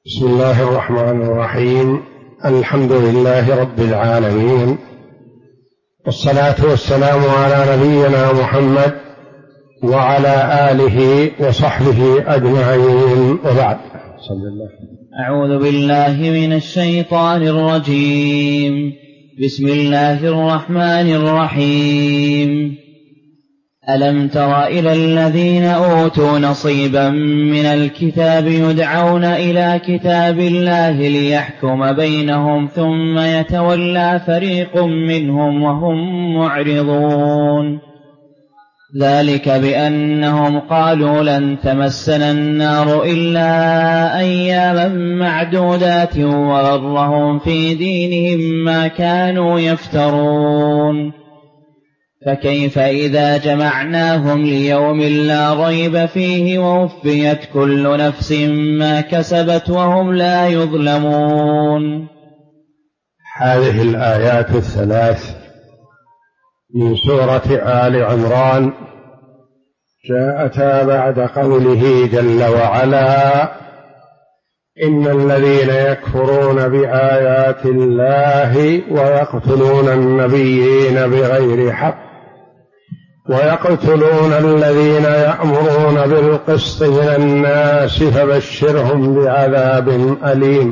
بسم الله الرحمن الرحيم. الحمد لله رب العالمين، والصلاة والسلام على نبينا محمد وعلى آله وصحبه أجمعين، وبعد. صلى الله. أعوذ بالله من الشيطان الرجيم. بسم الله الرحمن الرحيم. ألم تر إلى الذين أوتوا نصيبا من الكتاب يدعون إلى كتاب الله ليحكم بينهم ثم يتولى فريق منهم وهم معرضون. ذلك بأنهم قالوا لن تمسنا النار إلا أياما معدودات وغرهم في دينهم ما كانوا يفترون. فكيف إذا جمعناهم ليوم لا ريب فيه ووفيت كل نفس ما كسبت وهم لا يظلمون. هذه الآيات الثلاث من سورة آل عمران جاءتا بعد قوله جل وعلا: إن الذين يكفرون بآيات الله ويقتلون النبيين بغير حق ويقتلون الذين يأمرون بالقسط من الناس فبشرهم بعذاب أليم.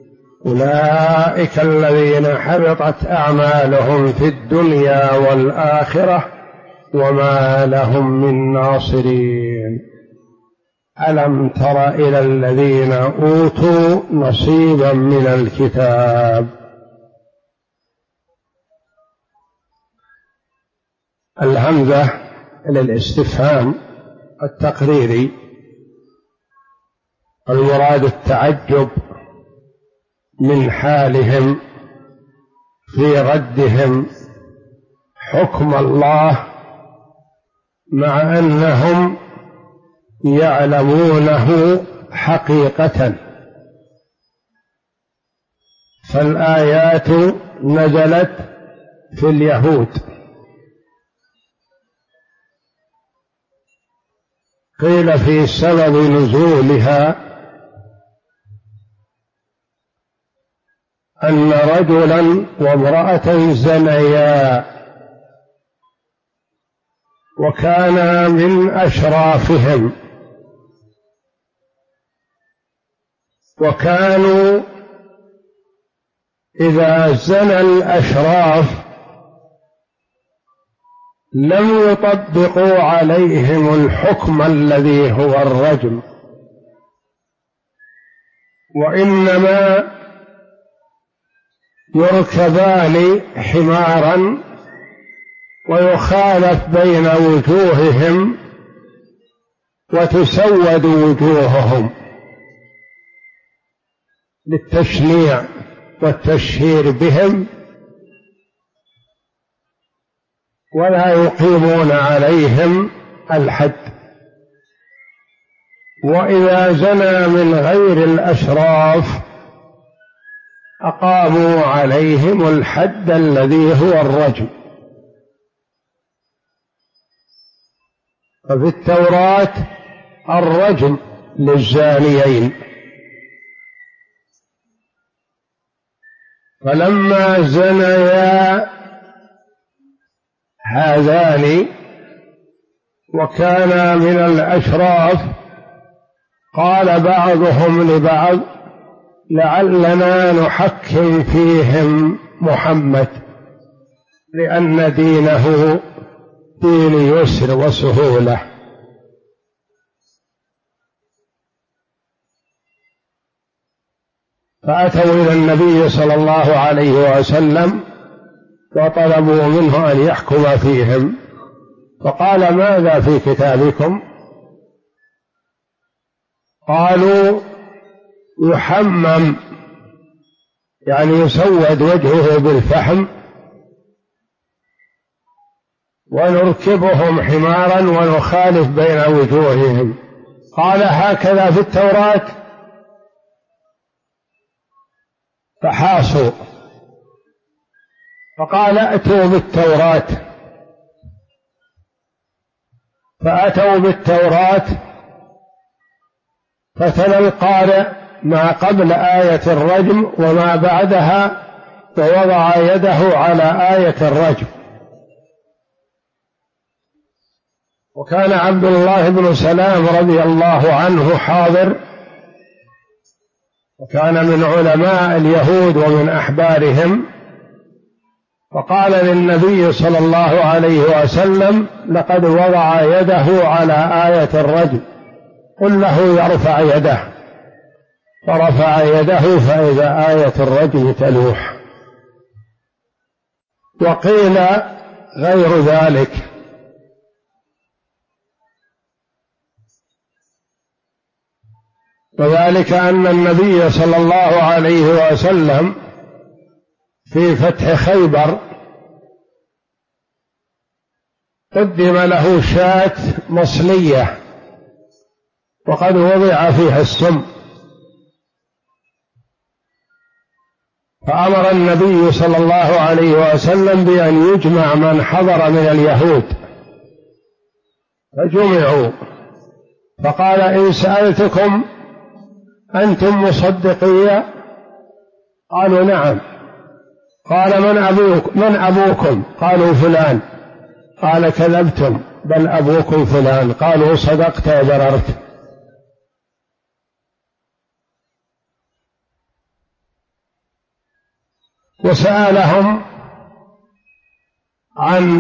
أولئك الذين حبطت أعمالهم في الدنيا والآخرة وما لهم من ناصرين. ألم تر إلى الذين أوتوا نصيبا من الكتاب. الهمزة للاستفهام التقريري، المراد التعجب من حالهم في ردهم حكم الله مع أنهم يعلمونه حقيقة. فالآيات نزلت في اليهود، قيل في سبب نزولها أن رجلا وامرأة زنيا وكانا من أشرافهم، وكانوا إذا زنى الأشراف لم يطبقوا عليهم الحكم الذي هو الرجم، وإنما يركبان حمارا ويخالف بين وجوههم وتسود وجوههم للتشنيع والتشهير بهم، ولا يقيمون عليهم الحد. وإذا زنى من غير الأشراف أقاموا عليهم الحد الذي هو الرجم. ففي التوراة الرجم للزانيين، فلما زنيا هذان وكانا من الأشراف قال بعضهم لبعض: لعلنا نحكم فيهم محمد، لأن دينه دين يسر وسهولة. فأتوا إلى النبي صلى الله عليه وسلم وطلبوا منه أن يحكم فيهم، فقال: ماذا في كتابكم؟ قالوا: يحمم، يعني يسود وجهه بالفحم، ونركبهم حمارا ونخالف بين وجوههم. قال: هكذا في التوراة؟ فحاصوا، فقال: ائتوا بالتوراة. فأتوا بالتوراة فتلا القارئ ما قبل آية الرجم وما بعدها، ووضع يده على آية الرجم. وكان عبد الله بن سلام رضي الله عنه حاضر، وكان من علماء اليهود ومن أحبارهم، فقال للنبي صلى الله عليه وسلم: لقد وضع يده على آية الرجم، قل له يرفع يده. فرفع يده فإذا آية الرجم تلوح. وقيل غير ذلك، وذلك أن النبي صلى الله عليه وسلم في فتح خيبر قدم له شاة مصلية وقد وضع فيها السم، فأمر النبي صلى الله عليه وسلم بأن يجمع من حضر من اليهود، فجمعوا. فقال: إن سألتكم أنتم مصدقية؟ قالوا: نعم. قال: من أبوكم؟ قالوا: فلان. قال: كذبتم، بل أبوكم فلان. قالوا: صدقت وبررت. وسألهم عن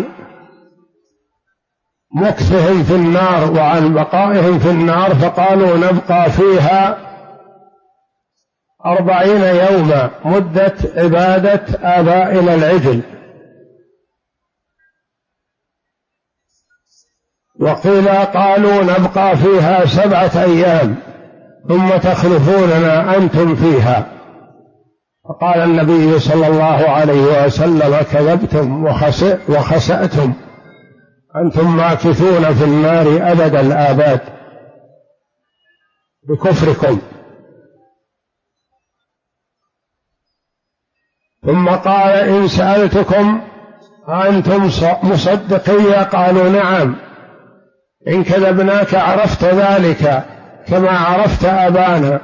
مكثهم في النار وعن بقائهم في النار، فقالوا: نبقى فيها 40 يوما، مدة عبادة آبائنا العجل. وقيل قالوا: نبقى فيها 7 أيام ثم تخلفوننا أنتم فيها. فقال النبي صلى الله عليه وسلم: كذبتم وخسأتم، أنتم ماكثون في النار أبد الآباد بكفركم. ثم قال: إن سألتكم أنتم مصدقية؟ قالوا: نعم. إن كذبناك عرفت ذلك كما عرفت أبانا.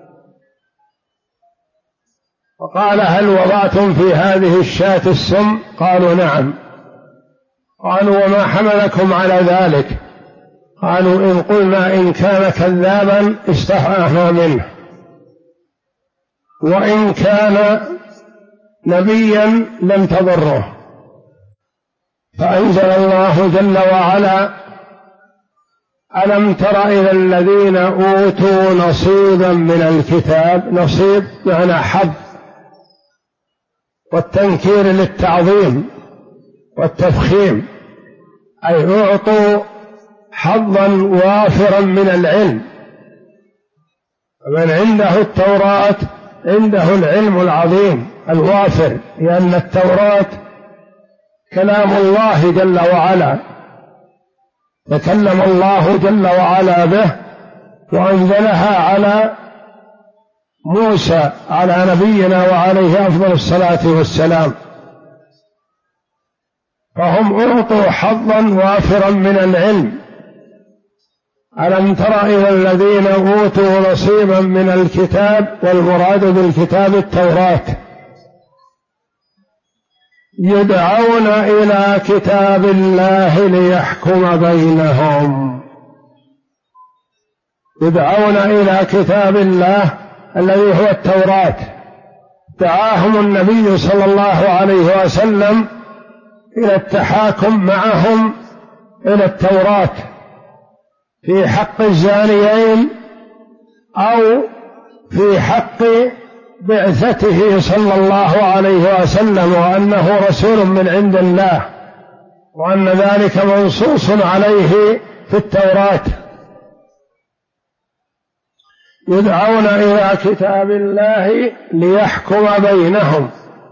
فقال: هل وضعتم في هذه الشاة السم؟ قالوا: نعم. قالوا: وما حملكم على ذلك؟ قالوا: إن قلنا إن كان كذابا استحانا منه، وإن كان نبيا لم تضره. فأنزل الله جل وعلا: ألم تر إلى الذين أوتوا نصيبا من الكتاب. نصيب معنى حظ، والتنكير للتعظيم والتفخيم، أي أعطوا حظا وافرا من العلم. من عنده التوراة عنده العلم العظيم الوافر، لأن التوراة كلام الله جل وعلا، تكلم الله جل وعلا به وأنزلها على موسى على نبينا وعليه أفضل الصلاة والسلام. فهم أعطوا حظا وافرا من العلم. ألم تر إلى الذين أوتوا نصيبا من الكتاب، والمراد بالكتاب التوراة، يدعون إلى كتاب الله ليحكم بينهم. يدعون إلى كتاب الله الذي هو التوراة. دعاهم النبي صلى الله عليه وسلم إلى التحاكم معهم إلى التوراة في حق الزانيين أو في حق بعثته صلى الله عليه وسلم، وأنه رسول من عند الله، وأن ذلك منصوص عليه في التوراة. يدعون إلى كتاب الله ليحكم بينهم.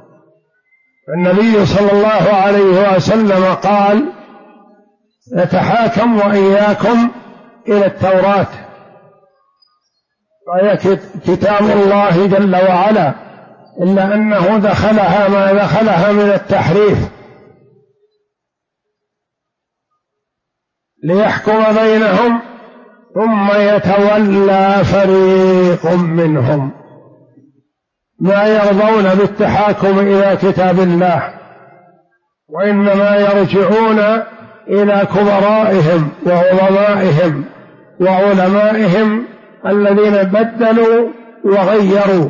النبي صلى الله عليه وسلم قال: نتحاكم وإياكم إلى التوراة، وهي كتاب الله جل وعلا، إلا أنه دخلها ما دخلها من التحريف. ليحكم بينهم ثم يتولى فريق منهم ما يرضون بالتحاكم إلى كتاب الله، وإنما يرجعون إلى كبرائهم وعظمائهم وعلمائهم الذين بدلوا وغيروا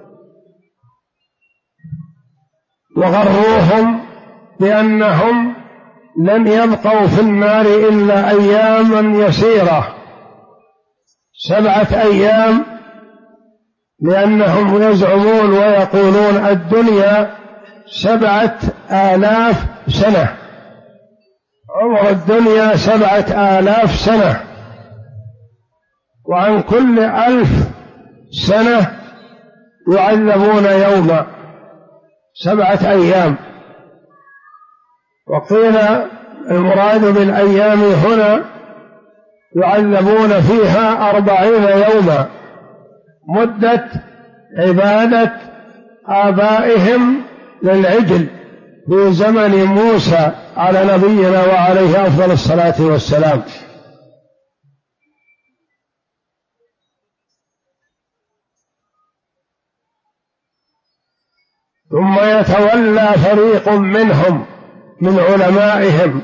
وغروهم بأنهم لن يبقوا في النار إلا أياما يسيرة، 7 أيام، لأنهم يزعمون ويقولون الدنيا 7000 سنة، عمر الدنيا 7000 سنة، وعن كل 1000 سنة يعذبون يوما، 7 أيام. وقيل المراد بالأيام هنا يعذبون فيها 40 يوما، مدة عبادة آبائهم للعجل في زمن موسى على نبينا وعليه أفضل الصلاة والسلام. ثم يتولى فريق منهم من علمائهم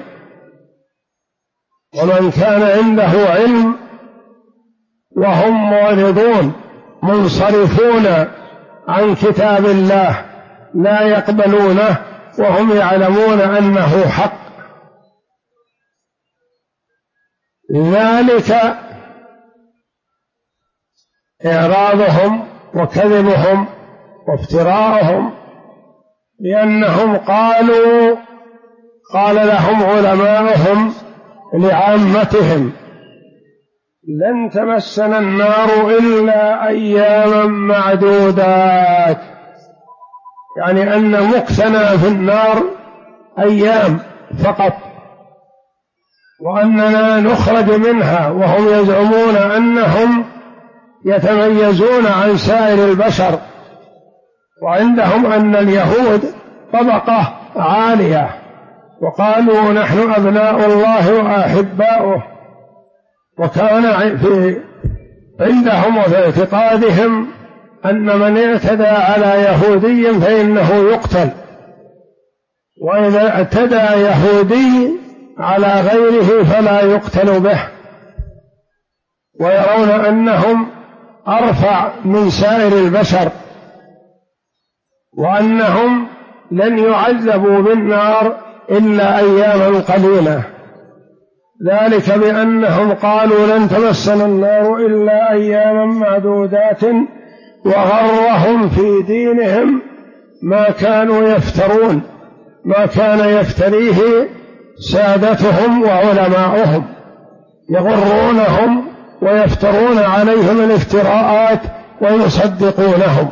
ومن كان عنده علم وهم معرضون منصرفون عن كتاب الله لا يقبلونه وهم يعلمون أنه حق. لذلك إعراضهم وكذبهم وافتراءهم، لأنهم قال لهم علماؤهم لعامتهم لن تمسنا النار إلا أياما معدودات، يعني أن مكثنا في النار أيام فقط، وأننا نخرج منها، وهم يزعمون أنهم يتميزون عن سائر البشر، وعندهم أن اليهود طبقة عالية، وقالوا نحن أبناء الله وأحباؤه، وكان عندهم وفي اعتقادهم أن من اعتدى على يهودي فإنه يقتل، وإذا اعتدى يهودي على غيره فلا يقتل به، ويرون أنهم أرفع من سائر البشر، وأنهم لن يعذبوا بالنار إلا أياما قليلة، ذلك بأنهم قالوا لن تمسنا النار إلا أياما معدودات، وغرهم في دينهم ما كانوا يفترون، ما كان يفتريه سادتهم وعلماؤهم، يغرونهم ويفترون عليهم الافتراءات ويصدقونهم.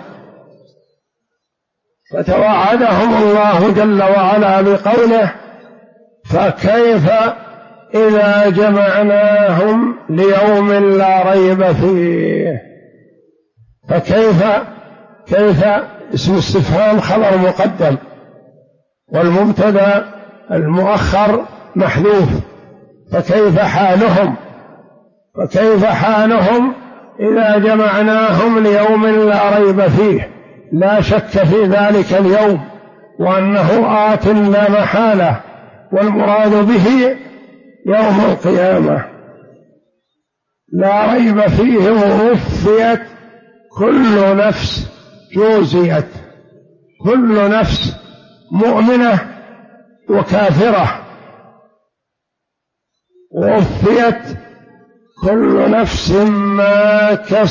فتوعدهم الله جل وعلا بقوله فكيف إذا جمعناهم ليوم لا ريب فيه. كيف اسم استفهام خبر مقدم، والمبتدأ المؤخر محذوف، فكيف حالهم إذا جمعناهم ليوم لا ريب فيه، لا شك في ذلك اليوم وأنه آت لا محالة، والمراد به يوم القيامة لا ريب فيه، ووفيت كل نفس، جوزيت كل نفس مؤمنة وكافرة، ووفيت كل نفس ما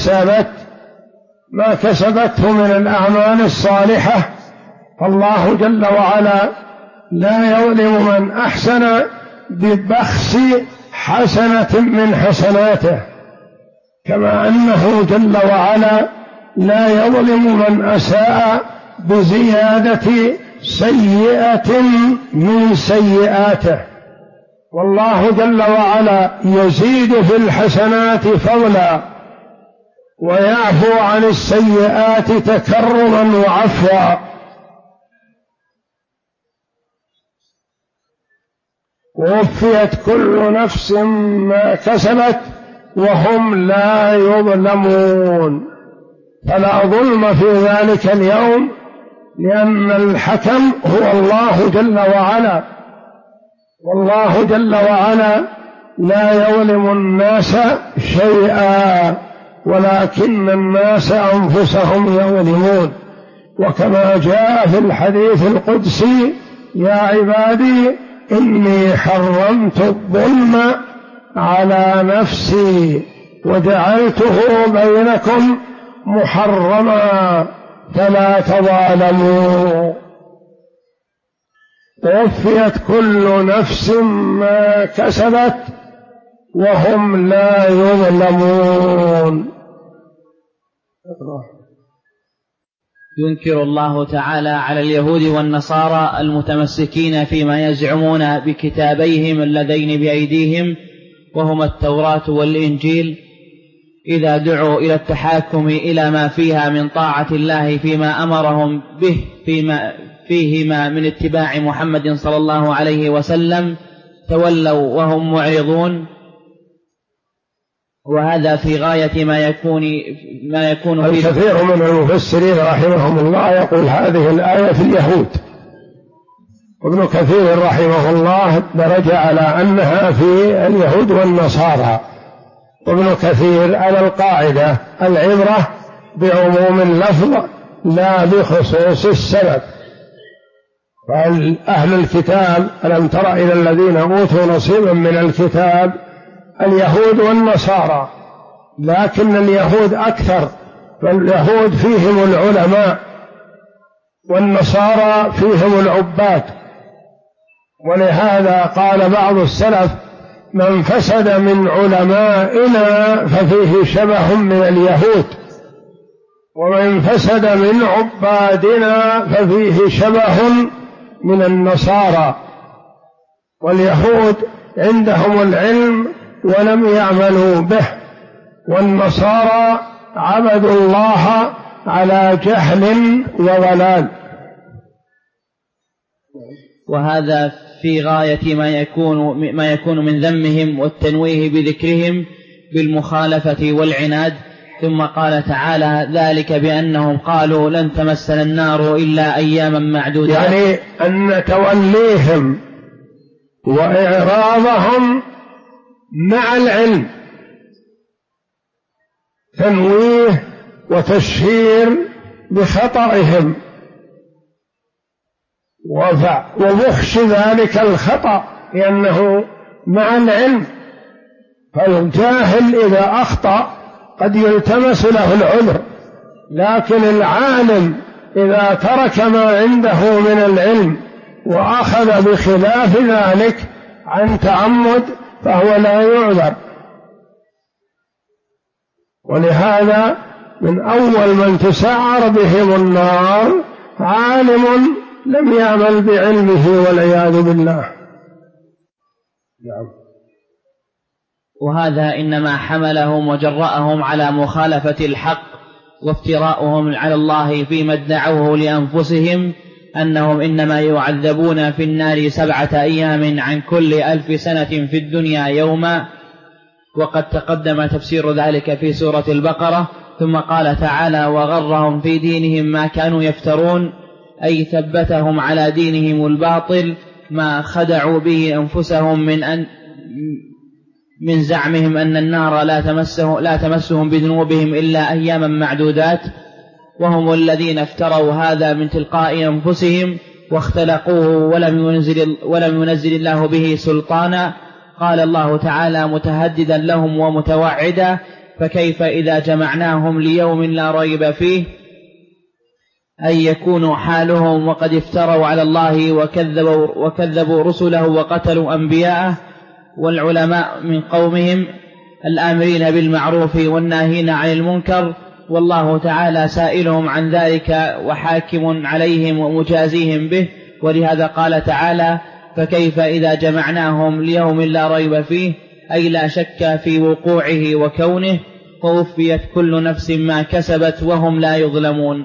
كسبته من الأعمال الصالحة. فالله جل وعلا لا يظلم من أحسن ببخس حسنة من حسناته، كما أنه جل وعلا لا يظلم من أساء بزيادة سيئة من سيئاته. والله جل وعلا يزيد في الحسنات فضلا ويعفو عن السيئات تكرما وعفوا. ووفيت كل نفس ما كسبت وهم لا يظلمون. فلا ظلم في ذلك اليوم، لأن الحكم هو الله جل وعلا، والله جل وعلا لا يظلم الناس شيئا، ولكن الناس أنفسهم يظلمون. وكما جاء في الحديث القدسي: يا عبادي إني حرمت الظلم على نفسي وجعلته بينكم محرما فلا تظالموا. ووفيت كل نفس ما كسبت وهم لا يظلمون. ينكر الله تعالى على اليهود والنصارى المتمسكين فيما يزعمون بكتابيهم اللذين بأيديهم وهما التوراة والإنجيل، إذا دعوا إلى التحاكم إلى ما فيها من طاعة الله فيما أمرهم به فيهما من اتباع محمد صلى الله عليه وسلم، تولوا وهم معرضون. وهذا في غاية ما يكون الكثير من المفسرين رحمهم الله يقول هذه الآية في اليهود، وابن كثير رحمه الله درج على أنها في اليهود والنصارى، وابن كثير على القاعدة: العبرة بعموم اللفظ لا بخصوص السبب. فأهل الكتاب ألم تر إلى الذين أوتوا نصيبا من الكتاب اليهود والنصارى، لكن اليهود أكثر، فاليهود فيهم العلماء والنصارى فيهم العباد. ولهذا قال بعض السلف: من فسد من علمائنا ففيه شبه من اليهود، ومن فسد من عبادنا ففيه شبه من النصارى. واليهود عندهم العلم ولم يعملوا به، والنصارى عبدوا الله على جهل وضلال. وهذا في غاية ما يكون من ذمهم والتنويه بذكرهم بالمخالفة والعناد. ثم قال تعالى: ذلك بأنهم قالوا لن تمسنا النار إلا أياما معدودات. يعني أن توليهم وإعراضهم مع العلم تنويه وتشهير بخطئهم وفحش ذلك الخطأ، لأنه مع العلم. فالجاهل إذا أخطأ قد يلتمس له العذر، لكن العالم إذا ترك ما عنده من العلم وأخذ بخلاف ذلك عن تعمد فهو لا يعذر. ولهذا من أول من تسعر بهم النار عالم لم يعمل بعلمه والعياذ بالله. وهذا إنما حملهم وجرأهم على مخالفة الحق وافتراؤهم على الله فيما ادعوه لأنفسهم أنهم إنما يعذبون في النار 7 أيام عن كل 1000 سنة في الدنيا يوما. وقد تقدم تفسير ذلك في سورة البقرة. ثم قال تعالى: وغرهم في دينهم ما كانوا يفترون، أي ثبتهم على دينهم الباطل ما خدعوا به أنفسهم من زعمهم أن النار لا تمسهم بذنوبهم إلا أياما معدودات، وهم الذين افتروا هذا من تلقاء أنفسهم واختلقوه ولم ينزل الله به سلطانا. قال الله تعالى متهددا لهم ومتوعدا: فكيف إذا جمعناهم ليوم لا ريب فيه، أن يكون حالهم وقد افتروا على الله وكذبوا رسله وقتلوا أنبياءه. والعلماء من قومهم الآمرين بالمعروف والناهين عن المنكر، والله تعالى سائلهم عن ذلك وحاكم عليهم ومجازيهم به. ولهذا قال تعالى: فكيف إذا جمعناهم ليوم لا ريب فيه، أي لا شك في وقوعه وكونه، ووفيت كل نفس ما كسبت وهم لا يظلمون.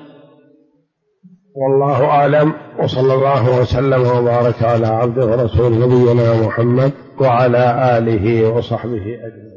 والله أعلم، وصلى الله وسلم وبارك على عبده ورسوله نبينا محمد وعلى آله وصحبه أجمعين.